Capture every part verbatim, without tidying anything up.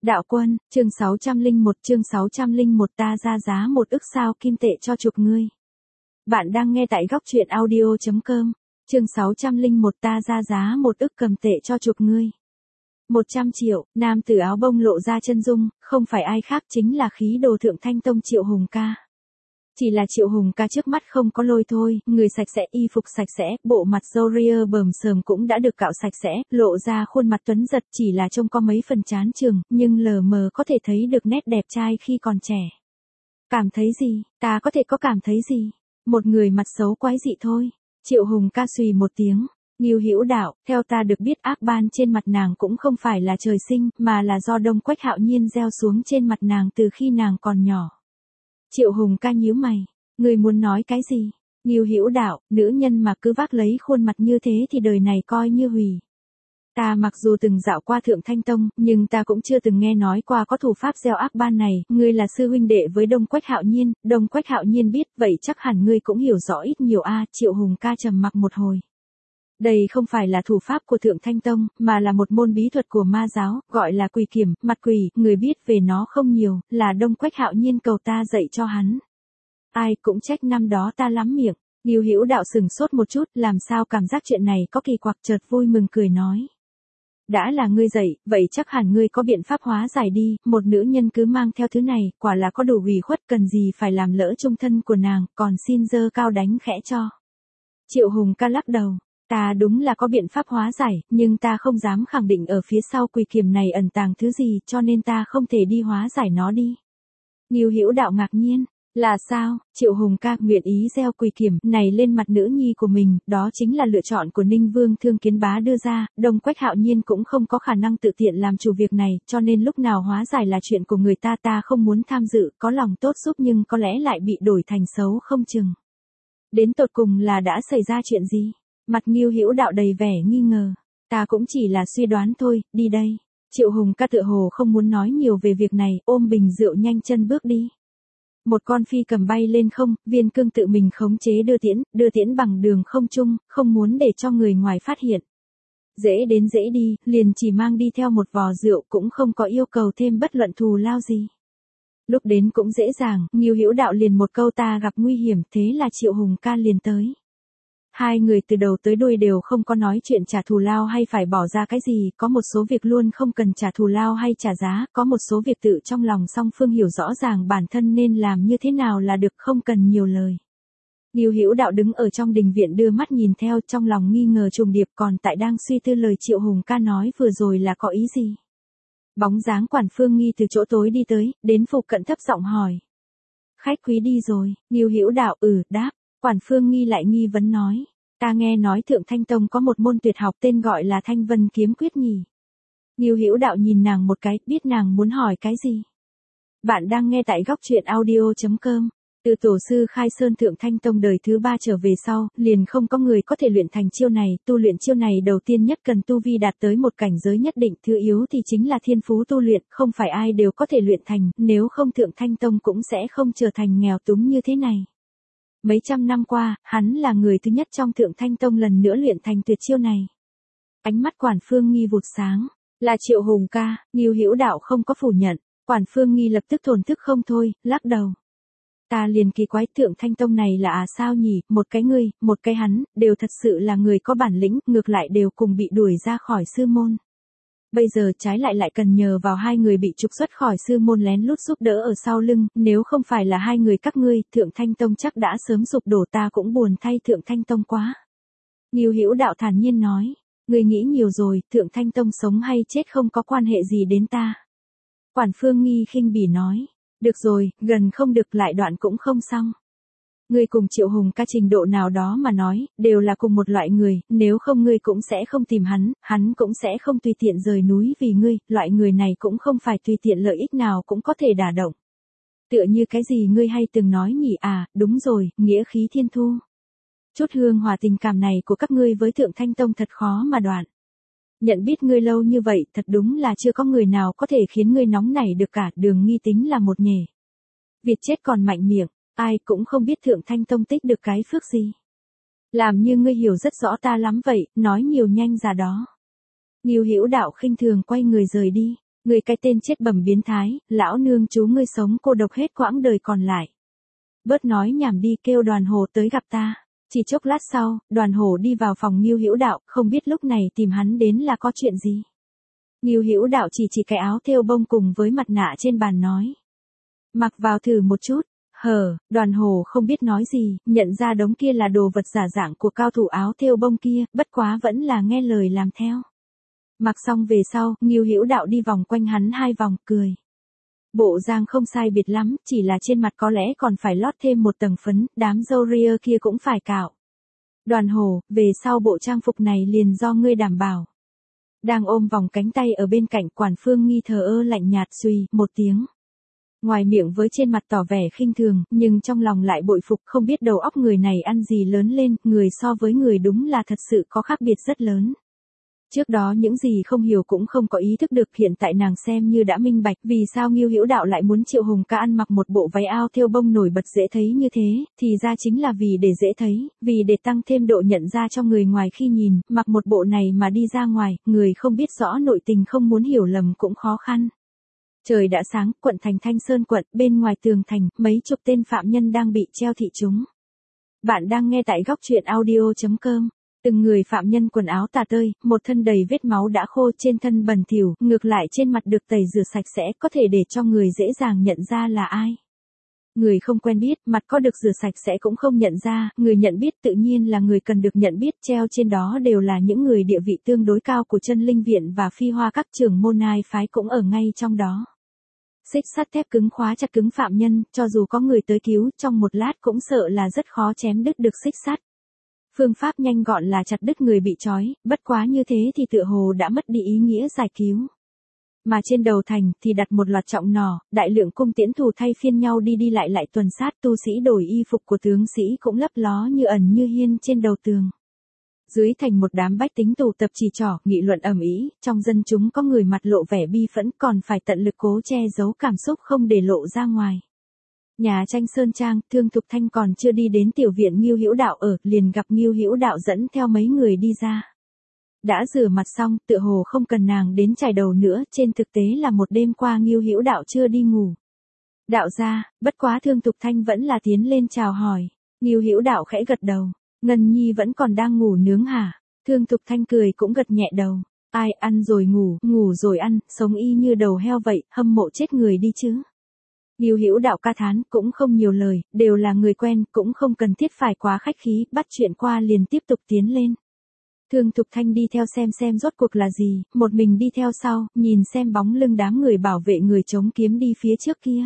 Đạo Quân, chương sáu trăm lẻ một chương sáu trăm lẻ một ta ra giá một ức sao kim tệ cho chuộc ngươi. Bạn đang nghe tại góc truyện audio chấm com, chương sáu trăm lẻ một ta ra giá một ức cầm tệ cho chuộc ngươi. một trăm triệu, nam tử áo bông lộ ra chân dung, không phải ai khác chính là khí đồ Thượng Thanh Tông Triệu Hùng ca. Chỉ là Triệu Hùng ca trước mắt không có lôi thôi, người sạch sẽ, y phục sạch sẽ, bộ mặt râu ria bờm sờm cũng đã được cạo sạch sẽ, lộ ra khuôn mặt tuấn giật, chỉ là trông có mấy phần chán chường, nhưng lờ mờ có thể thấy được nét đẹp trai khi còn trẻ. Cảm thấy gì, ta có thể có cảm thấy gì? Một người mặt xấu quái dị thôi. Triệu Hùng ca xùy một tiếng. Ngưu Hữu Đạo, theo ta được biết ác ban trên mặt nàng cũng không phải là trời sinh, mà là do Đông Quách Hạo Nhiên gieo xuống trên mặt nàng từ khi nàng còn nhỏ. Triệu Hùng ca nhíu mày, người muốn nói cái gì? Ngưu Hữu Đạo, nữ nhân mà cứ vác lấy khuôn mặt như thế thì đời này coi như hủy. Ta mặc dù từng dạo qua Thượng Thanh Tông, nhưng ta cũng chưa từng nghe nói qua có thủ pháp gieo ác ban này, ngươi là sư huynh đệ với Đông Quách Hạo Nhiên, Đông Quách Hạo Nhiên biết, vậy chắc hẳn ngươi cũng hiểu rõ ít nhiều a. Triệu Hùng ca trầm mặc một hồi. Đây không phải là thủ pháp của Thượng Thanh Tông, mà là một môn bí thuật của ma giáo, gọi là quỷ kiểm, mặt quỷ, người biết về nó không nhiều, là Đông Quách Hạo Nhiên cầu ta dạy cho hắn. Ai cũng trách năm đó ta lắm miệng. Ngưu Hữu Đạo sừng sốt một chút, làm sao cảm giác chuyện này có kỳ quặc, chợt vui mừng cười nói. Đã là ngươi dạy, vậy chắc hẳn ngươi có biện pháp hóa giải đi, một nữ nhân cứ mang theo thứ này, quả là có đủ ủy khuất, cần gì phải làm lỡ chung thân của nàng, còn xin dơ cao đánh khẽ cho. Triệu Hùng ca lắc đầu. Ta đúng là có biện pháp hóa giải, nhưng ta không dám khẳng định ở phía sau quỷ kiểm này ẩn tàng thứ gì, cho nên ta không thể đi hóa giải nó đi. Ngưu Hữu Đạo ngạc nhiên, là sao? Triệu Hùng ca nguyện ý gieo quỷ kiểm này lên mặt nữ nhi của mình, đó chính là lựa chọn của Ninh Vương Thương Kiến Bá đưa ra, Đông Quách Hạo Nhiên cũng không có khả năng tự tiện làm chủ việc này, cho nên lúc nào hóa giải là chuyện của người ta, ta không muốn tham dự, có lòng tốt giúp nhưng có lẽ lại bị đổi thành xấu không chừng. Đến tột cùng là đã xảy ra chuyện gì? Mặt Ngưu Hữu Đạo đầy vẻ nghi ngờ. Ta cũng chỉ là suy đoán thôi, đi đây. Triệu Hùng ca tựa hồ không muốn nói nhiều về việc này, ôm bình rượu nhanh chân bước đi. Một con phi cầm bay lên không, Viên Cương tự mình khống chế đưa tiễn, đưa tiễn bằng đường không trung, không muốn để cho người ngoài phát hiện. Dễ đến dễ đi, liền chỉ mang đi theo một vò rượu cũng không có yêu cầu thêm bất luận thù lao gì. Lúc đến cũng dễ dàng, Ngưu Hữu Đạo liền một câu ta gặp nguy hiểm, thế là Triệu Hùng ca liền tới. Hai người từ đầu tới đuôi đều không có nói chuyện trả thù lao hay phải bỏ ra cái gì, có một số việc luôn không cần trả thù lao hay trả giá, có một số việc tự trong lòng song phương hiểu rõ ràng bản thân nên làm như thế nào là được, không cần nhiều lời. Ngưu Hữu Đạo đứng ở trong đình viện đưa mắt nhìn theo, trong lòng nghi ngờ trùng điệp, còn tại đang suy tư lời Triệu Hùng ca nói vừa rồi là có ý gì. Bóng dáng Quản Phương Nghi từ chỗ tối đi tới, đến phụ cận thấp giọng hỏi. Khách quý đi rồi, Ngưu Hữu Đạo ừ, đáp. Quản Phương Nghi lại nghi vấn nói, ta nghe nói Thượng Thanh Tông có một môn tuyệt học tên gọi là Thanh Vân Kiếm Quyết nhỉ. Ngưu Hữu Đạo nhìn nàng một cái, biết nàng muốn hỏi cái gì. Bạn đang nghe tại góc truyện audio chấm com. Từ tổ sư Khai Sơn Thượng Thanh Tông đời thứ ba trở về sau, liền không có người có thể luyện thành chiêu này, tu luyện chiêu này đầu tiên nhất cần tu vi đạt tới một cảnh giới nhất định, thứ yếu thì chính là thiên phú tu luyện, không phải ai đều có thể luyện thành, nếu không Thượng Thanh Tông cũng sẽ không trở thành nghèo túng như thế này. Mấy trăm năm qua, hắn là người thứ nhất trong Thượng Thanh Tông lần nữa luyện thành tuyệt chiêu này. Ánh mắt Quản Phương Nghi vụt sáng, là Triệu Hùng ca, Ngưu Hữu Đạo không có phủ nhận, Quản Phương Nghi lập tức thổn thức không thôi, lắc đầu. Ta liền kỳ quái Thượng Thanh Tông này là à sao nhỉ, một cái ngươi, một cái hắn, đều thật sự là người có bản lĩnh, ngược lại đều cùng bị đuổi ra khỏi sư môn. Bây giờ trái lại lại cần nhờ vào hai người bị trục xuất khỏi sư môn lén lút giúp đỡ ở sau lưng, nếu không phải là hai người các ngươi, Thượng Thanh Tông chắc đã sớm sụp đổ, ta cũng buồn thay Thượng Thanh Tông quá. Ngưu Hữu Đạo thản nhiên nói, ngươi nghĩ nhiều rồi, Thượng Thanh Tông sống hay chết không có quan hệ gì đến ta. Quản Phương Nghi khinh bỉ nói, được rồi, gần không được lại đoạn cũng không xong. Ngươi cùng Triệu Hùng ca trình độ nào đó mà nói, đều là cùng một loại người, nếu không ngươi cũng sẽ không tìm hắn, hắn cũng sẽ không tùy tiện rời núi vì ngươi, loại người này cũng không phải tùy tiện lợi ích nào cũng có thể đả động. Tựa như cái gì ngươi hay từng nói nhỉ à, đúng rồi, nghĩa khí thiên thu. Chút hương hòa tình cảm này của các ngươi với Thượng Thanh Tông thật khó mà đoạn. Nhận biết ngươi lâu như vậy, thật đúng là chưa có người nào có thể khiến ngươi nóng nảy được cả, Đường Nghi tính là một nhề. Việt chết còn mạnh miệng. Ai cũng không biết Thượng Thanh Tông tích được cái phước gì. Làm như ngươi hiểu rất rõ ta lắm vậy, nói nhiều nhanh ra đó. Ngưu Hữu Đạo khinh thường quay người rời đi. Người cái tên chết bẩm biến thái, lão nương chú ngươi sống cô độc hết quãng đời còn lại. Bớt nói nhảm đi, kêu Đoàn Hổ tới gặp ta. Chỉ chốc lát sau, Đoàn Hổ đi vào phòng Ngưu Hữu Đạo, không biết lúc này tìm hắn đến là có chuyện gì. Ngưu Hữu Đạo chỉ chỉ cái áo thêu bông cùng với mặt nạ trên bàn nói. Mặc vào thử một chút. Hờ, Đoàn Hổ không biết nói gì, nhận ra đống kia là đồ vật giả dạng của cao thủ áo thêu bông kia, bất quá vẫn là nghe lời làm theo. Mặc xong về sau, Ngưu Hữu Đạo đi vòng quanh hắn hai vòng, cười. Bộ dáng không sai biệt lắm, chỉ là trên mặt có lẽ còn phải lót thêm một tầng phấn, đám râu ria kia cũng phải cạo. Đoàn Hổ, về sau bộ trang phục này liền do ngươi đảm bảo. Đang ôm vòng cánh tay ở bên cạnh, Quản Phương Nghi thờ ơ lạnh nhạt suy một tiếng. Ngoài miệng với trên mặt tỏ vẻ khinh thường, nhưng trong lòng lại bội phục, không biết đầu óc người này ăn gì lớn lên, người so với người đúng là thật sự có khác biệt rất lớn. Trước đó những gì không hiểu cũng không có ý thức được, hiện tại nàng xem như đã minh bạch vì sao Ngưu Hữu Đạo lại muốn Triệu Hùng ca ăn mặc một bộ váy ao thêu bông nổi bật dễ thấy như thế, thì ra chính là vì để dễ thấy, vì để tăng thêm độ nhận ra cho người ngoài khi nhìn, mặc một bộ này mà đi ra ngoài, người không biết rõ nội tình không muốn hiểu lầm cũng khó khăn. Trời đã sáng, quận thành Thanh Sơn quận, bên ngoài tường thành, mấy chục tên phạm nhân đang bị treo thị chúng. Bạn đang nghe tại góc truyện audio chấm com. Từng người phạm nhân quần áo tả tơi, một thân đầy vết máu đã khô, trên thân bẩn thỉu, ngược lại trên mặt được tẩy rửa sạch sẽ, có thể để cho người dễ dàng nhận ra là ai. Người không quen biết, mặt có được rửa sạch sẽ cũng không nhận ra, người nhận biết tự nhiên là người cần được nhận biết, treo trên đó đều là những người địa vị tương đối cao của Chân Linh Viện và Phi Hoa các trưởng môn ai phái cũng ở ngay trong đó. Xích sắt thép cứng khóa chặt cứng phạm nhân, cho dù có người tới cứu, trong một lát cũng sợ là rất khó chém đứt được xích sắt. Phương pháp nhanh gọn là chặt đứt người bị trói, bất quá như thế thì tựa hồ đã mất đi ý nghĩa giải cứu. Mà trên đầu thành thì đặt một loạt trọng nỏ, đại lượng cung tiễn thủ thay phiên nhau đi đi lại lại tuần sát, tu sĩ đổi y phục của tướng sĩ cũng lấp ló như ẩn như hiên trên đầu tường. Dưới thành một đám bách tính tụ tập chỉ trỏ, nghị luận ầm ĩ, trong dân chúng có người mặt lộ vẻ bi phẫn, còn phải tận lực cố che giấu cảm xúc không để lộ ra ngoài. Nhà tranh Sơn Trang, Thương Thục Thanh còn chưa đi đến tiểu viện Ngưu Hữu Đạo ở, liền gặp Ngưu Hữu Đạo dẫn theo mấy người đi ra. Đã rửa mặt xong, tựa hồ không cần nàng đến chải đầu nữa, trên thực tế là một đêm qua Ngưu Hữu Đạo chưa đi ngủ. Đạo gia, bất quá Thương Thục Thanh vẫn là tiến lên chào hỏi. Ngưu Hữu Đạo khẽ gật đầu. Ngân Nhi vẫn còn đang ngủ nướng hả? Thương Thục Thanh cười cũng gật nhẹ đầu. Ai ăn rồi ngủ, ngủ rồi ăn, sống y như đầu heo vậy, hâm mộ chết người đi chứ. Ngưu Hữu Đạo ca thán, cũng không nhiều lời, đều là người quen, cũng không cần thiết phải quá khách khí, bắt chuyện qua liền tiếp tục tiến lên. Thương Thục Thanh đi theo xem xem rốt cuộc là gì, một mình đi theo sau, nhìn xem bóng lưng đám người bảo vệ người chống kiếm đi phía trước kia.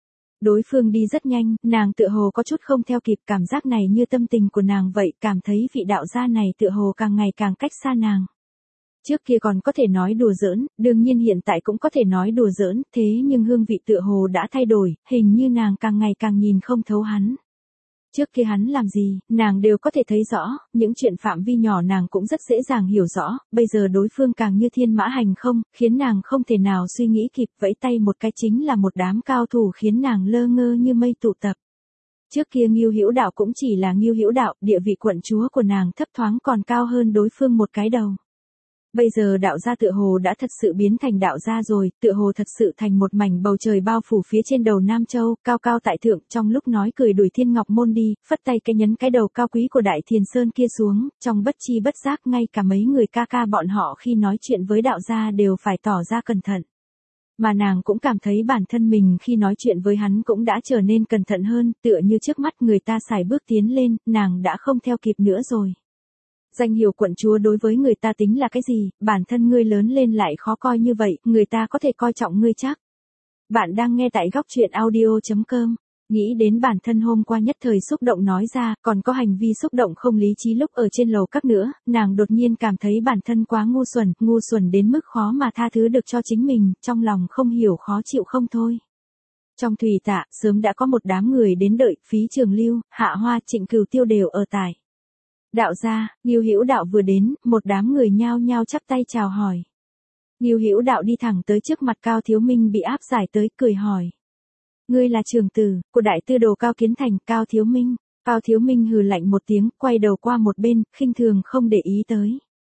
Đối phương đi rất nhanh, nàng tựa hồ có chút không theo kịp, cảm giác này như tâm tình của nàng vậy, cảm thấy vị đạo gia này tựa hồ càng ngày càng cách xa nàng. Trước kia còn có thể nói đùa giỡn, đương nhiên hiện tại cũng có thể nói đùa giỡn, thế nhưng hương vị tựa hồ đã thay đổi, hình như nàng càng ngày càng nhìn không thấu hắn. Trước kia hắn làm gì, nàng đều có thể thấy rõ, những chuyện phạm vi nhỏ nàng cũng rất dễ dàng hiểu rõ, bây giờ đối phương càng như thiên mã hành không, khiến nàng không thể nào suy nghĩ kịp, vẫy tay một cái chính là một đám cao thủ khiến nàng lơ ngơ như mây tụ tập. Trước kia Ngưu Hữu Đạo cũng chỉ là Ngưu Hữu Đạo, địa vị quận chúa của nàng thấp thoáng còn cao hơn đối phương một cái đầu. Bây giờ đạo gia tựa hồ đã thật sự biến thành đạo gia rồi, tựa hồ thật sự thành một mảnh bầu trời bao phủ phía trên đầu Nam Châu, cao cao tại thượng, trong lúc nói cười đuổi Thiên Ngọc Môn đi, phất tay cái nhấn cái đầu cao quý của Đại Thiền Sơn kia xuống, trong bất chi bất giác ngay cả mấy người ca ca bọn họ khi nói chuyện với đạo gia đều phải tỏ ra cẩn thận. Mà nàng cũng cảm thấy bản thân mình khi nói chuyện với hắn cũng đã trở nên cẩn thận hơn, tựa như trước mắt người ta xài bước tiến lên, nàng đã không theo kịp nữa rồi. Danh hiệu quận chúa đối với người ta tính là cái gì, bản thân ngươi lớn lên lại khó coi như vậy, người ta có thể coi trọng ngươi chắc. Bạn đang nghe tại góc truyện audio chấm com. Nghĩ đến bản thân hôm qua nhất thời xúc động nói ra, còn có hành vi xúc động không lý trí lúc ở trên lầu các nữa, nàng đột nhiên cảm thấy bản thân quá ngu xuẩn, ngu xuẩn đến mức khó mà tha thứ được cho chính mình, trong lòng không hiểu khó chịu không thôi. Trong thủy tạ, sớm đã có một đám người đến đợi, Phí Trường Lưu, Hạ Hoa, Trịnh Cửu Tiêu đều ở tại. Đạo gia, Ngưu Hữu Đạo vừa đến, một đám người nhao nhao chắp tay chào hỏi. Ngưu Hữu Đạo đi thẳng tới trước mặt Cao Thiếu Minh bị áp giải tới, cười hỏi. Ngươi là trưởng tử, của đại tư đồ Cao Kiến Thành, Cao Thiếu Minh. Cao Thiếu Minh hừ lạnh một tiếng, quay đầu qua một bên, khinh thường không để ý tới.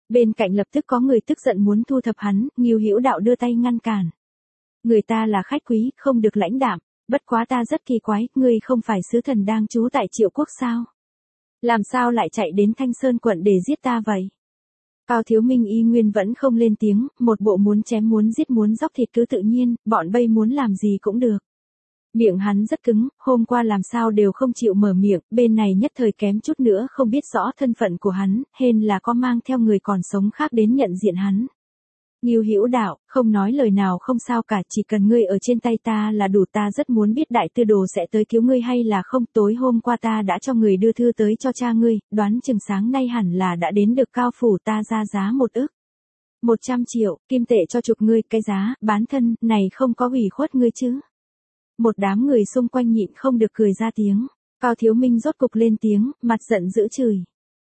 Bên cạnh lập tức có người tức giận muốn thu thập hắn, Ngưu Hữu Đạo đưa tay ngăn cản. Người ta là khách quý, không được lãnh đạm, bất quá ta rất kỳ quái, ngươi không phải sứ thần đang trú tại Triệu Quốc sao? Làm sao lại chạy đến Thanh Sơn quận để giết ta vậy? Cao Thiếu Minh y nguyên vẫn không lên tiếng, một bộ muốn chém muốn giết muốn dóc thịt cứ tự nhiên, bọn bây muốn làm gì cũng được. Miệng hắn rất cứng, hôm qua làm sao đều không chịu mở miệng, bên này nhất thời kém chút nữa không biết rõ thân phận của hắn, hên là có mang theo người còn sống khác đến nhận diện hắn. Ngưu Hữu Đạo, không nói lời nào không sao cả, chỉ cần ngươi ở trên tay ta là đủ, ta rất muốn biết đại tư đồ sẽ tới cứu ngươi hay là không, tối hôm qua ta đã cho người đưa thư tới cho cha ngươi, đoán chừng sáng nay hẳn là đã đến được Cao phủ, ta ra giá một ức. Một trăm triệu, kim tệ cho chụp ngươi, cái giá, bán thân, này không có ủy khuất ngươi chứ. Một đám người xung quanh nhịn không được cười ra tiếng, Cao Thiếu Minh rốt cục lên tiếng, mặt giận dữ chửi.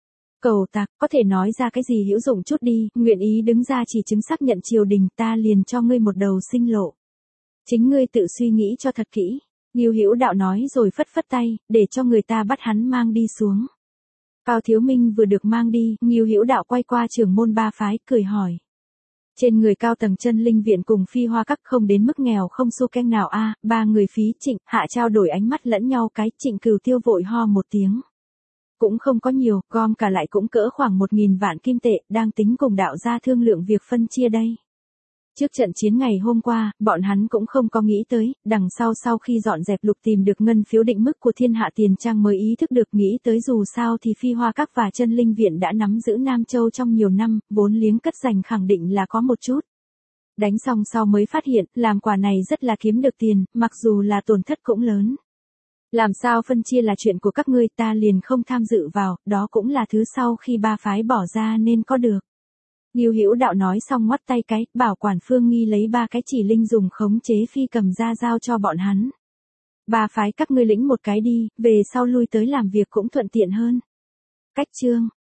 Cầu tặc, có thể nói ra cái gì hữu dụng chút đi, nguyện ý đứng ra chỉ chứng xác nhận triều đình, ta liền cho ngươi một đầu sinh lộ. Chính ngươi tự suy nghĩ cho thật kỹ. Ngưu Hữu Đạo nói rồi phất phất tay, để cho người ta bắt hắn mang đi xuống. Cao Thiếu Minh vừa được mang đi, Ngưu Hữu Đạo quay qua trưởng môn ba phái, cười hỏi. Trên người cao tầng chân linh viện cùng phi hoa các không đến mức nghèo không xu canh nào a à, ba người Phí Trịnh, Hạ trao đổi ánh mắt lẫn nhau, cái Trịnh Cửu Tiêu vội ho một tiếng. Cũng không có nhiều, gom cả lại cũng cỡ khoảng một nghìn vạn kim tệ, đang tính cùng đạo gia thương lượng việc phân chia đây. Trước trận chiến ngày hôm qua, bọn hắn cũng không có nghĩ tới, đằng sau sau khi dọn dẹp lục tìm được ngân phiếu định mức của Thiên Hạ Tiền Trang mới ý thức được, nghĩ tới dù sao thì phi hoa các và chân linh viện đã nắm giữ Nam Châu trong nhiều năm, vốn liếng cất dành khẳng định là có một chút. Đánh xong sau mới phát hiện, làm quà này rất là kiếm được tiền, mặc dù là tổn thất cũng lớn. Làm sao phân chia là chuyện của các ngươi, ta liền không tham dự vào, đó cũng là thứ sau khi ba phái bỏ ra nên có được. Ngưu Hữu Đạo nói xong ngoắt tay cái, bảo quản Phương Nghi lấy ba cái chỉ linh dùng khống chế phi cầm ra giao cho bọn hắn. Ba phái các ngươi lĩnh một cái đi, về sau lui tới làm việc cũng thuận tiện hơn. Cách chương